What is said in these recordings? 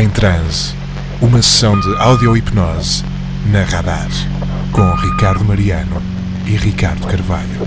Em Transe, uma sessão de audio-hipnose na Radar, com Ricardo Mariano e Ricardo Carvalho.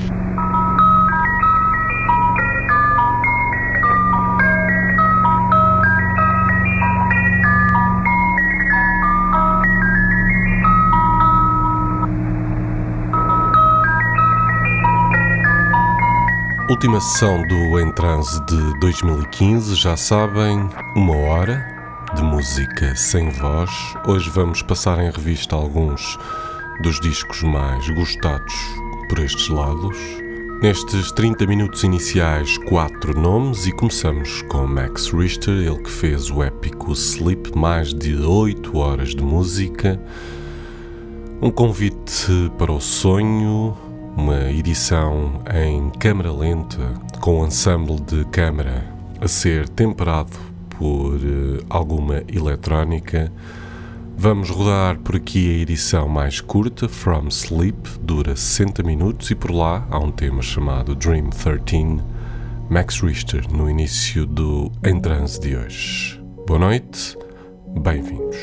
Última sessão do Em Transe de 2015, já sabem, 1 hora de música sem voz. Hoje vamos passar em revista alguns dos discos mais gostados por estes lados. Nestes 30 minutos iniciais, 4 nomes, e começamos com Max Richter, ele que fez o épico Sleep, mais de 8 horas de música, um convite para o sonho, uma edição em câmara lenta, com um ensemble de câmara a ser temperado por alguma eletrónica. Vamos rodar por aqui a edição mais curta, From Sleep, dura 60 minutos, e por lá há um tema chamado Dream 13, Max Richter, no início do Em Transe de hoje. Boa noite, bem-vindos.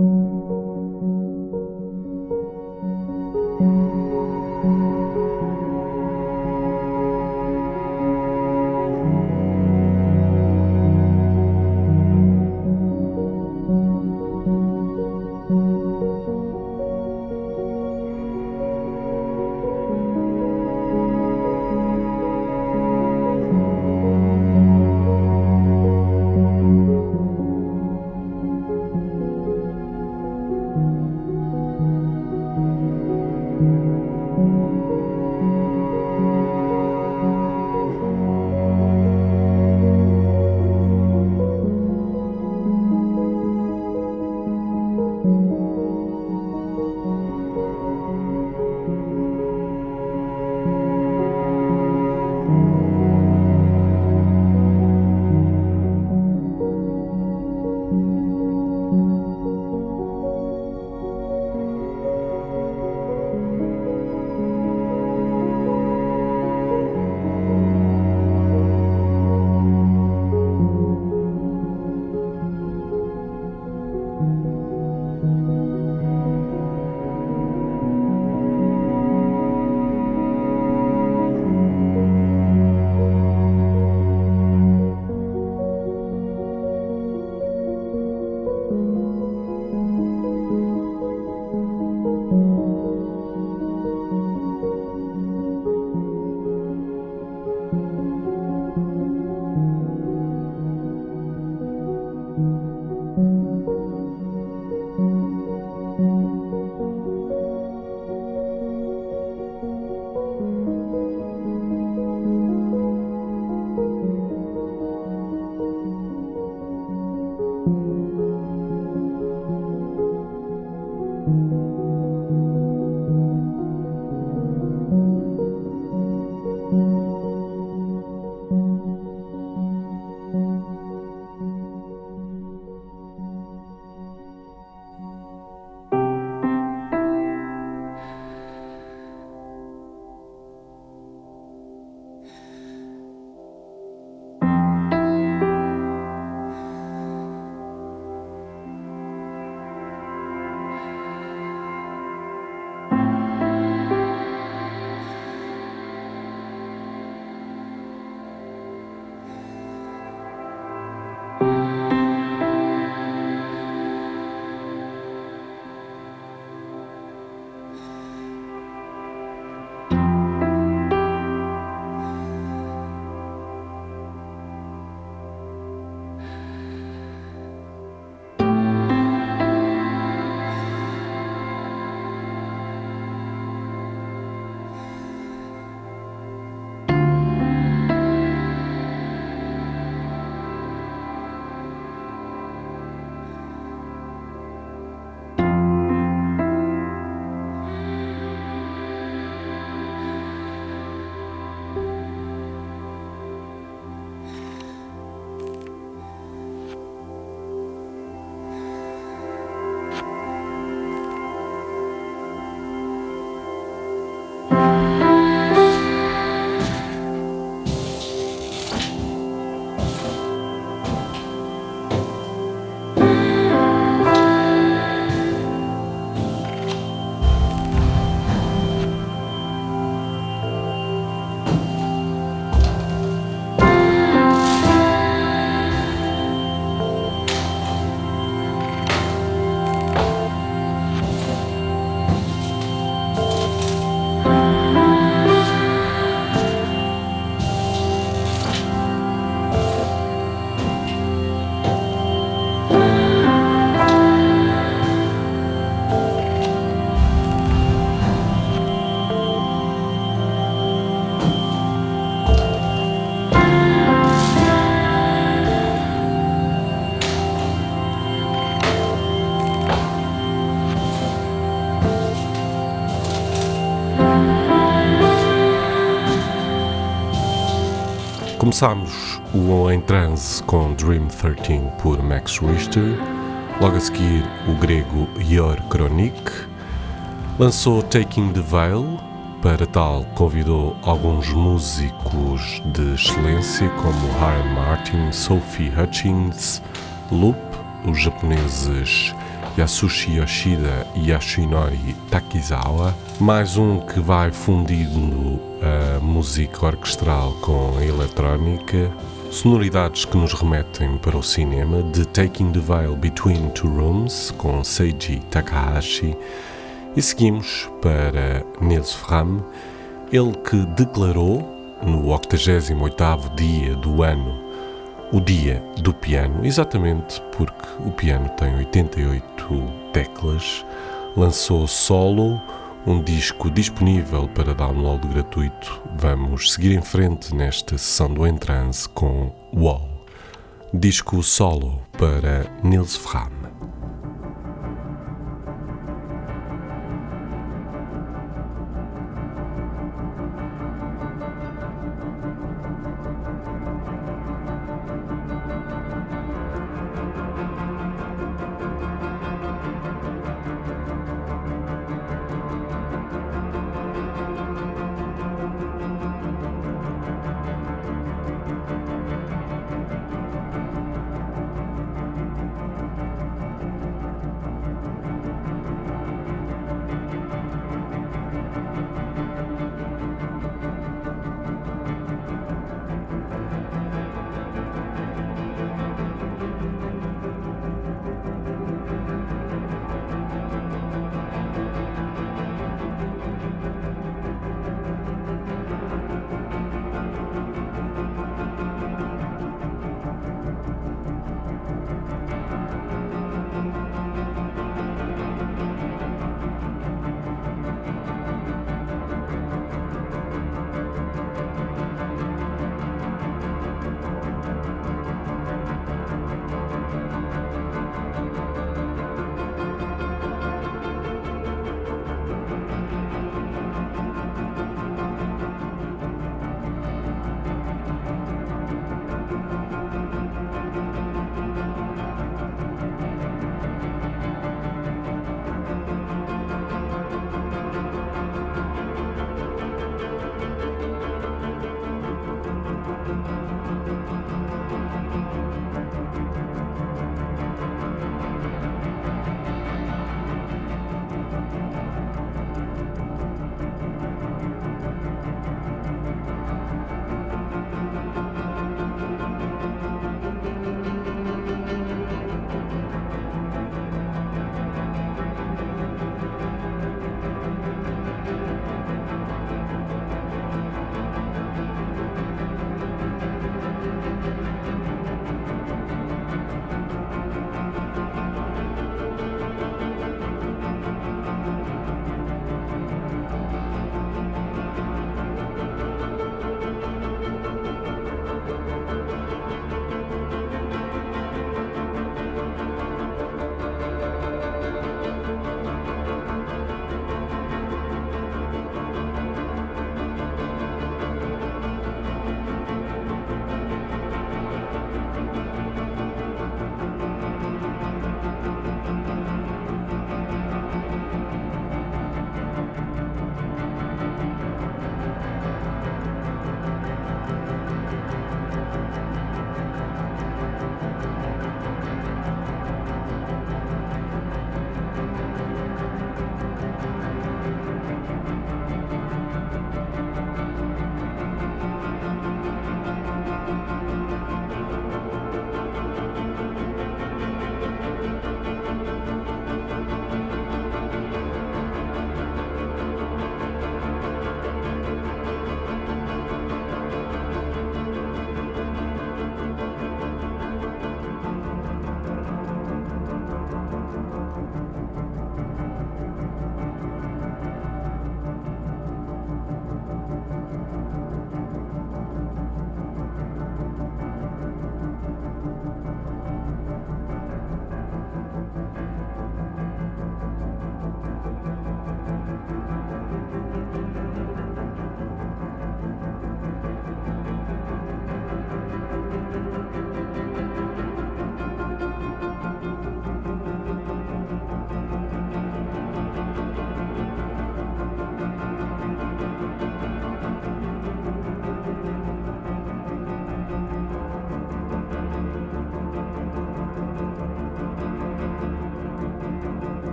Começámos o Em Transe com Dream 13 por Max Richter, logo a seguir o grego Yor Kronik, lançou Taking the Veil, para tal convidou alguns músicos de excelência como Hiram Martin, Sophie Hutchings, Loop, os japoneses Yasushi Yoshida e Yashinori Takizawa. Mais um que vai fundindo a música orquestral com a eletrónica, sonoridades que nos remetem para o cinema, de Taking the Veil Between Two Rooms, com Seiji Takahashi. E seguimos para Nils Frahm, ele que declarou no 88º dia do ano o Dia do Piano, exatamente porque o piano tem 88 teclas. Lançou Solo, um disco disponível para download gratuito. Vamos seguir em frente nesta sessão do Entrance com Wall. Disco Solo para Nils Frahm.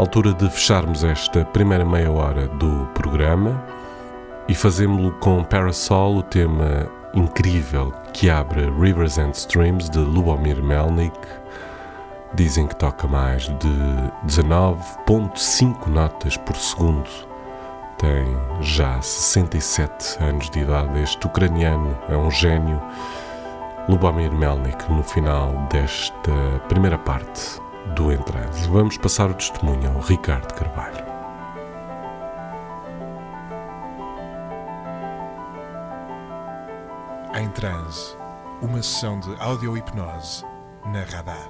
Altura de fecharmos esta primeira meia hora do programa e fazemos-lo com Parasol, o tema incrível que abre Rivers and Streams de Lubomir Melnik. Dizem que toca mais de 19,5 notas por segundo. Tem já 67 anos de idade. Este ucraniano é um gênio. Lubomir Melnik, no final desta primeira parte do Em Transe. Vamos passar o testemunho ao Ricardo Carvalho. Em Transe, uma sessão de audio-hipnose na Radar.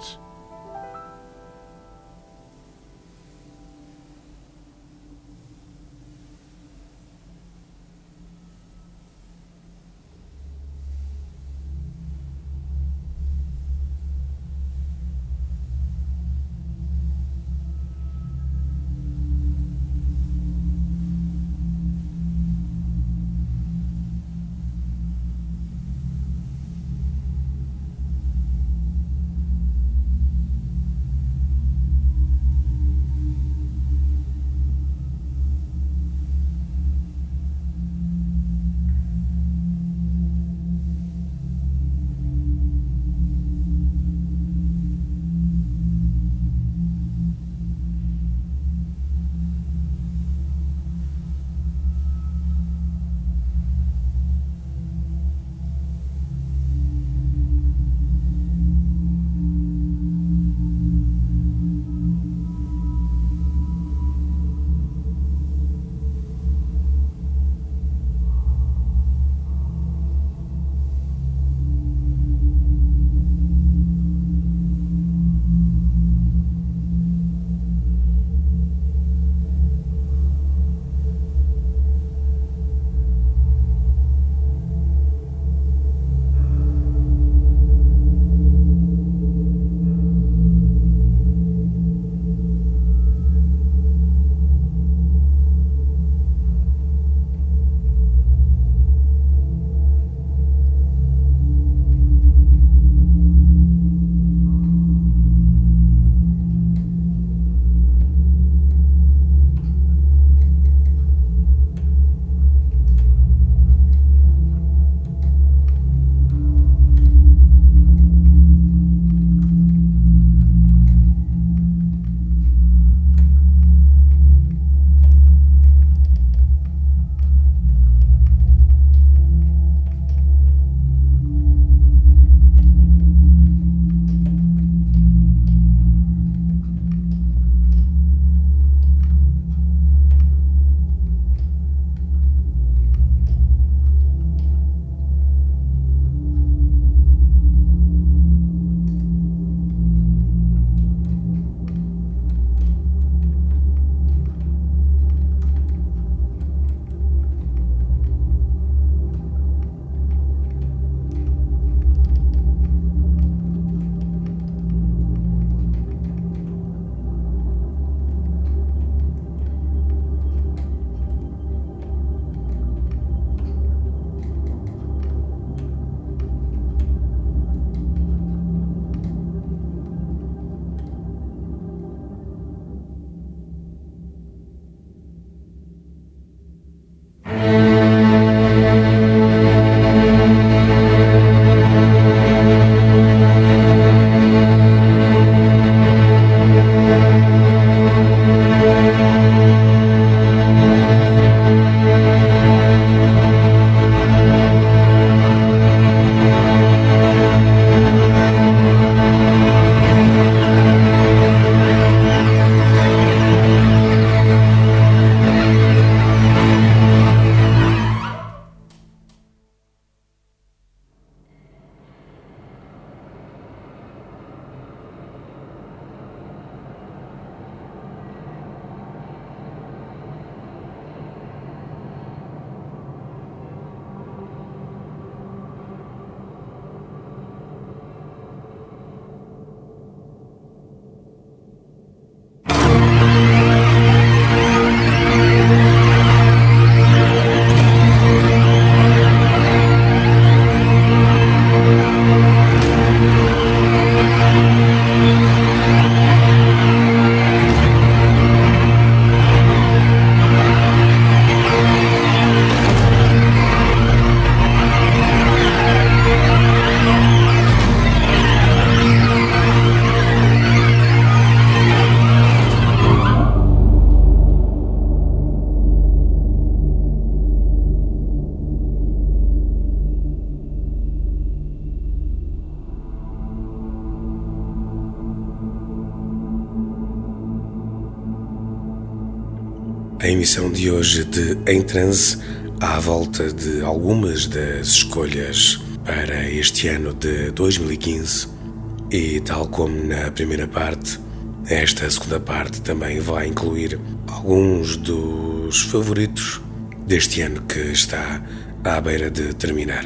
a emissão de hoje de Em Transe à volta de algumas das escolhas para este ano de 2015 e, tal como na primeira parte, esta segunda parte também vai incluir alguns dos favoritos deste ano que está à beira de terminar.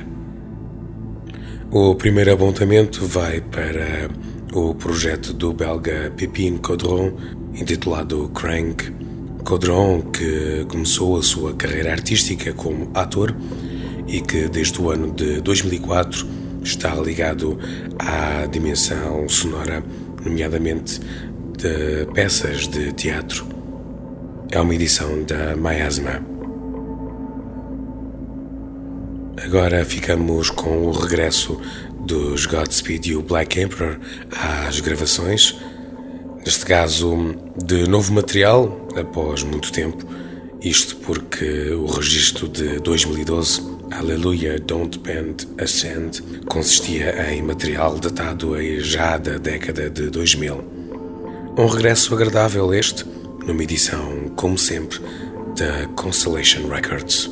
O primeiro apontamento vai para o projeto do belga Pépin Caudron, intitulado Crank. Caudron, que começou a sua carreira artística como ator e que desde o ano de 2004 está ligado à dimensão sonora, nomeadamente de peças de teatro. É uma edição da Miasma. Agora ficamos com o regresso dos Godspeed e o Black Emperor às gravações, neste caso de novo material após muito tempo, isto porque o registro de 2012, Hallelujah Don't Bend Ascend, consistia em material datado já da década de 2000. Um regresso agradável este, numa edição, como sempre, da Constellation Records.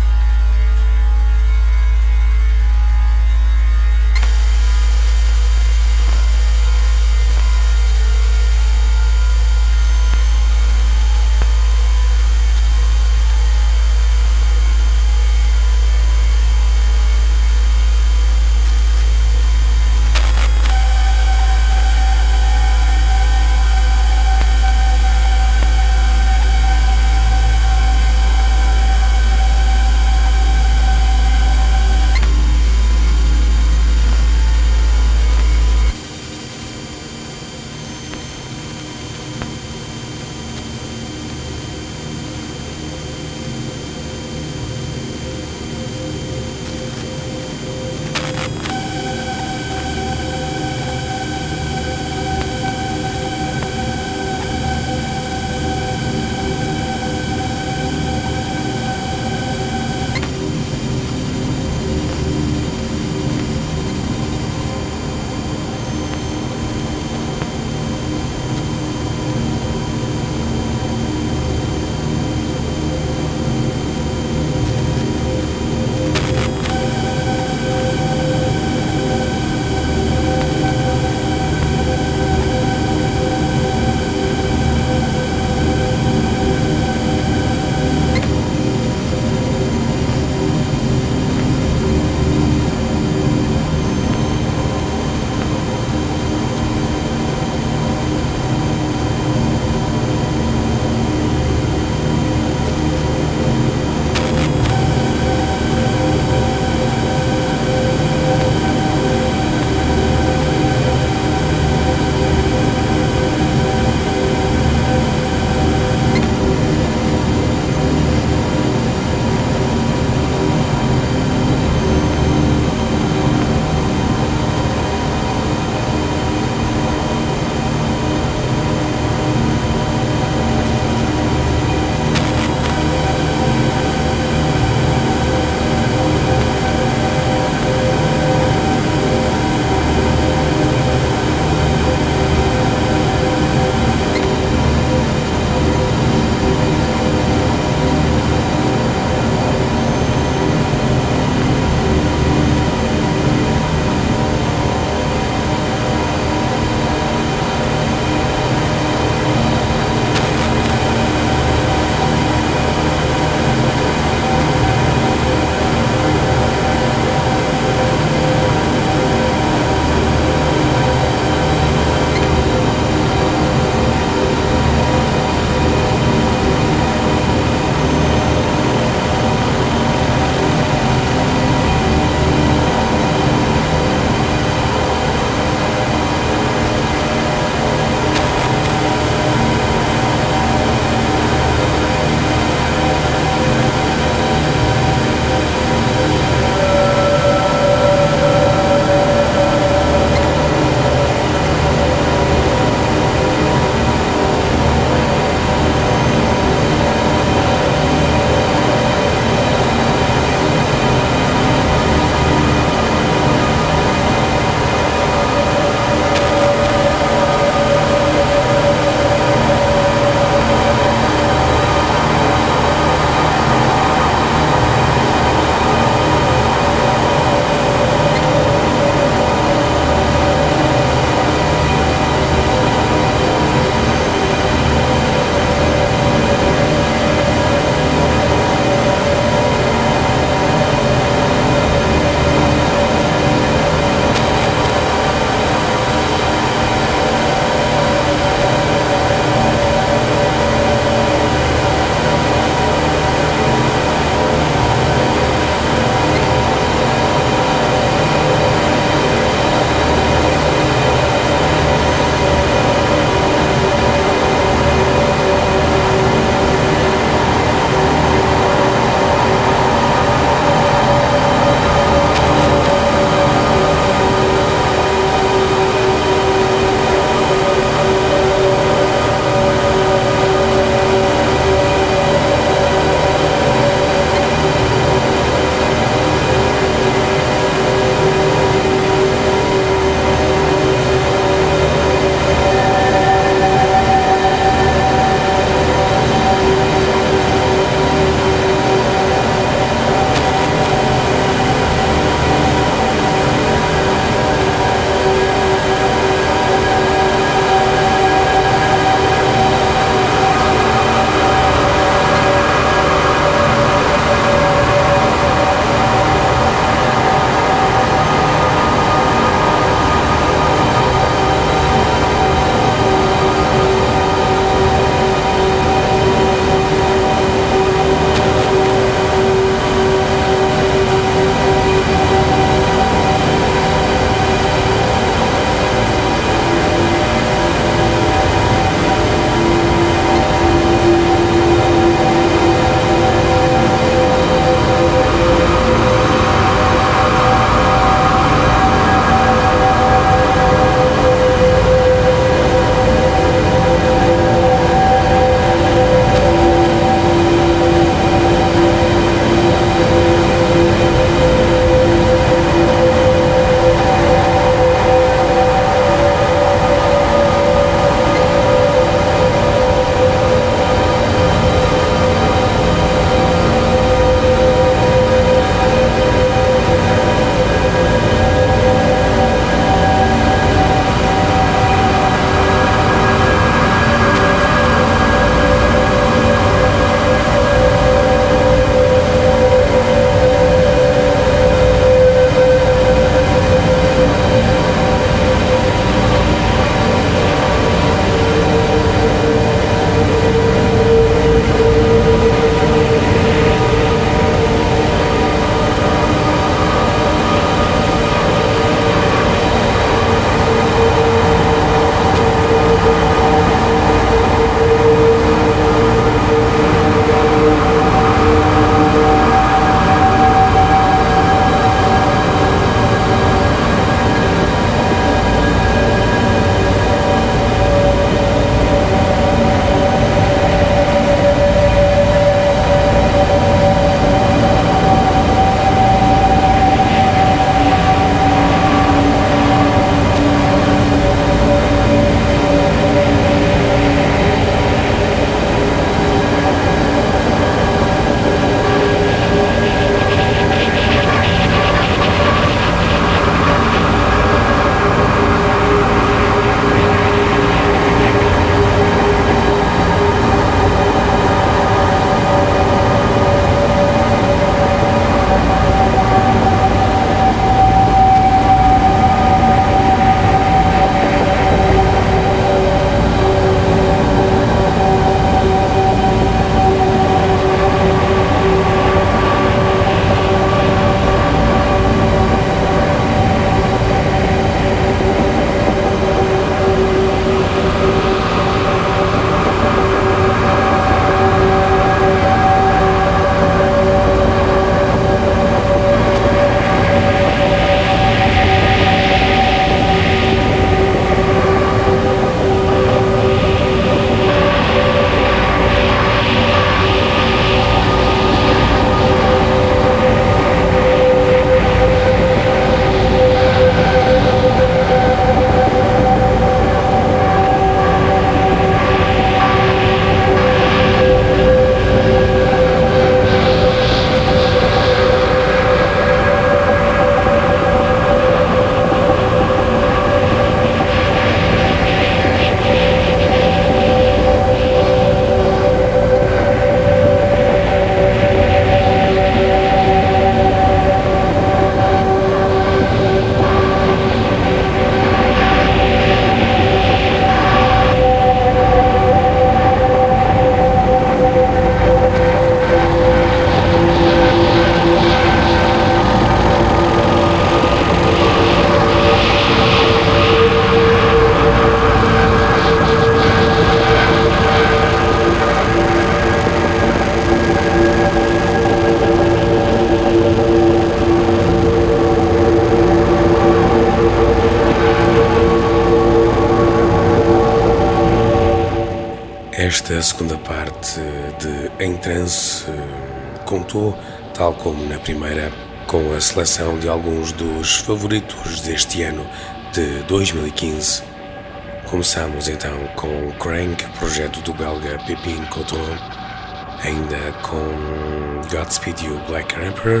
Esta segunda parte de Em Trance contou, tal como na primeira, com a seleção de alguns dos favoritos deste ano de 2015. Começamos então com Crank, projeto do belga Pépin Cotron, ainda com Godspeed You Black Emperor,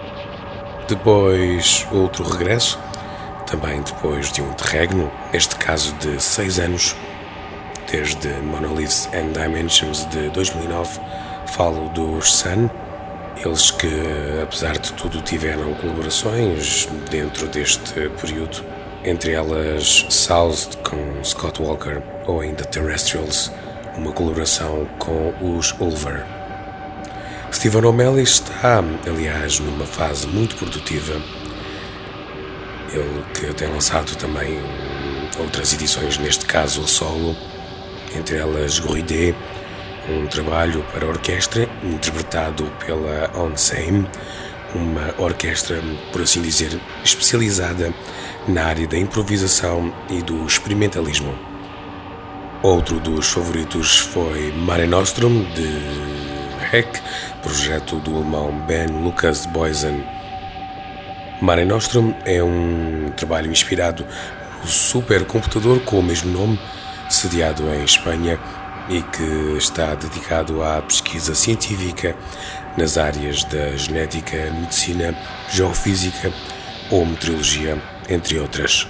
depois outro regresso, também depois de um interregno, neste caso de 6 anos, desde Monoliths and Dimensions de 2009, falo dos Sun, eles que, apesar de tudo, tiveram colaborações dentro deste período, entre elas South com Scott Walker ou ainda Terrestrials, uma colaboração com os Ulver. Stephen O'Malley está, aliás, numa fase muito produtiva, ele que tem lançado também outras edições, neste caso a solo, entre elas Goridé, um trabalho para orquestra interpretado pela On Same, uma orquestra, por assim dizer, especializada na área da improvisação e do experimentalismo. Outro dos favoritos foi Mare Nostrum, de Heck, projeto do alemão Ben Lucas Boysen. Mare Nostrum é um trabalho inspirado no supercomputador com o mesmo nome, sediado em Espanha, e que está dedicado à pesquisa científica nas áreas da genética, medicina, geofísica ou meteorologia, entre outras.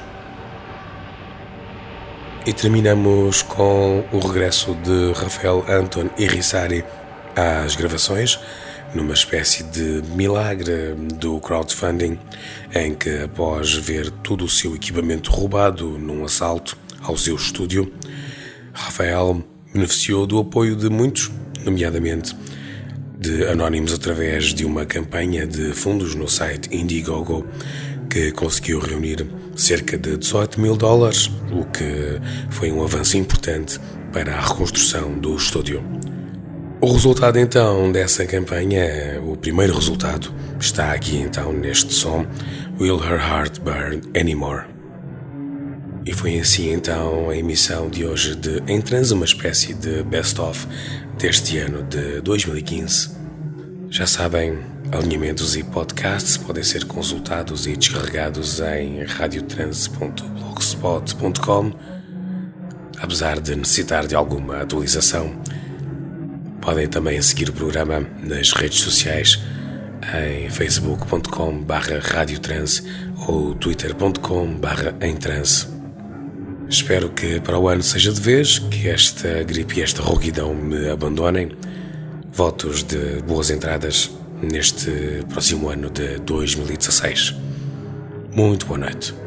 E terminamos com o regresso de Rafael Anton Irizarry às gravações, numa espécie de milagre do crowdfunding, em que, após ver todo o seu equipamento roubado num assalto ao seu estúdio, Rafael beneficiou do apoio de muitos, nomeadamente de anónimos, através de uma campanha de fundos no site Indiegogo, que conseguiu reunir cerca de $18 mil, o que foi um avanço importante para a reconstrução do estúdio. O resultado então dessa campanha, o primeiro resultado, está aqui então neste som, Will Her Heart Burn Anymore? E foi assim então a emissão de hoje de Em Trance, uma espécie de best-of deste ano de 2015. Já sabem, alinhamentos e podcasts podem ser consultados e descarregados em radiotrance.blogspot.com. Apesar de necessitar de alguma atualização, podem também seguir o programa nas redes sociais em facebook.com/radiotrance ou twitter.com/emtrance. Espero que para o ano seja de vez, que esta gripe e esta rouquidão me abandonem. Votos de boas entradas neste próximo ano de 2016. Muito boa noite.